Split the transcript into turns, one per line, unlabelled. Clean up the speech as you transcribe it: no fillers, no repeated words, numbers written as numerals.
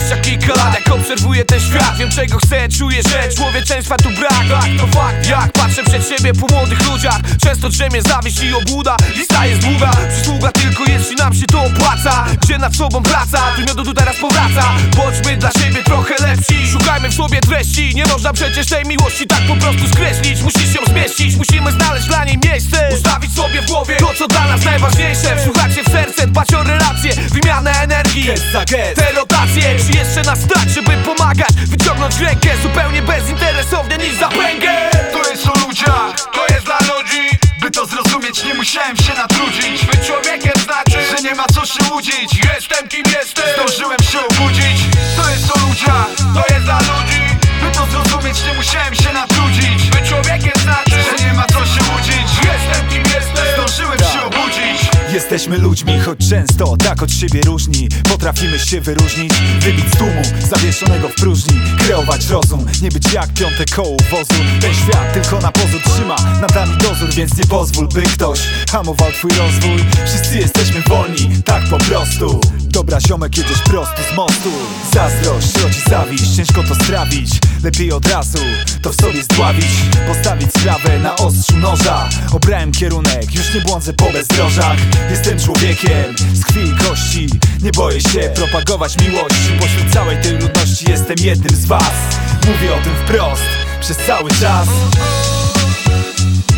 20 kilka lat, jak obserwuję ten świat. Wiem czego chcę, czuję, że człowieczeństwa tu brak. Tak, to fakt, jak patrzę przed siebie po młodych ludziach, często drzemie zawiść i obłuda. Lista jest długa, przysługa tylko jeśli nam się to opłaca. Gdzie nad sobą praca, trudno tu teraz powraca. Bądźmy dla siebie trochę lepsi, szukajmy w sobie treści. Nie można przecież tej miłości tak po prostu skreślić. Musisz ją zmieścić, musimy znaleźć dla niej miejsce. Ustawić sobie w głowie to co dla nas najważniejsze. Wsłuchać się w serce, dbać o relacje, wymianę energii, gest za gest, te rotacje. Czy jeszcze nas stać, żeby pomagać, wyciągnąć rękę zupełnie bezinteresownie niż za pęgę.
To jest o ludziach, to jest dla ludzi. By to zrozumieć nie musiałem się natrudzić.
Być człowiekiem znaczy,
że nie ma co się łudzić.
Jestem kim jestem,
Zdążyłem się obudzić. To jest o ludziach,
to jest dla ludzi.
by to zrozumieć nie musiałem się natrudzić.
Być człowiekiem znaczy,
że nie ma co się łudzić.
jestem kim jestem.
Zdążyłem się obudzić.
Jesteśmy ludźmi, choć często tak od siebie różni. Potrafimy się wyróżnić, wybić z tłumu zawieszonego w próżni. Kreować rozum, nie być jak piąte koło wozu. Ten świat tylko na pozór trzyma nad nami dozór, więc nie pozwól, by ktoś hamował twój rozwój. Wszyscy jesteśmy wolni, tak po prostu. Dobra ziomek, jedziesz prosto z mostu. Zazdrość rodzi zawiść, ciężko to strawić. Lepiej od razu to w sobie zdławić. Postawić sprawę na ostrzu noża. Obrałem kierunek, już nie błądzę po bezdrożach. Jestem człowiekiem z krwi i kości. Nie boję się propagować miłości. Pośród całej tej ludności jestem jednym z was. Mówię o tym wprost przez cały czas.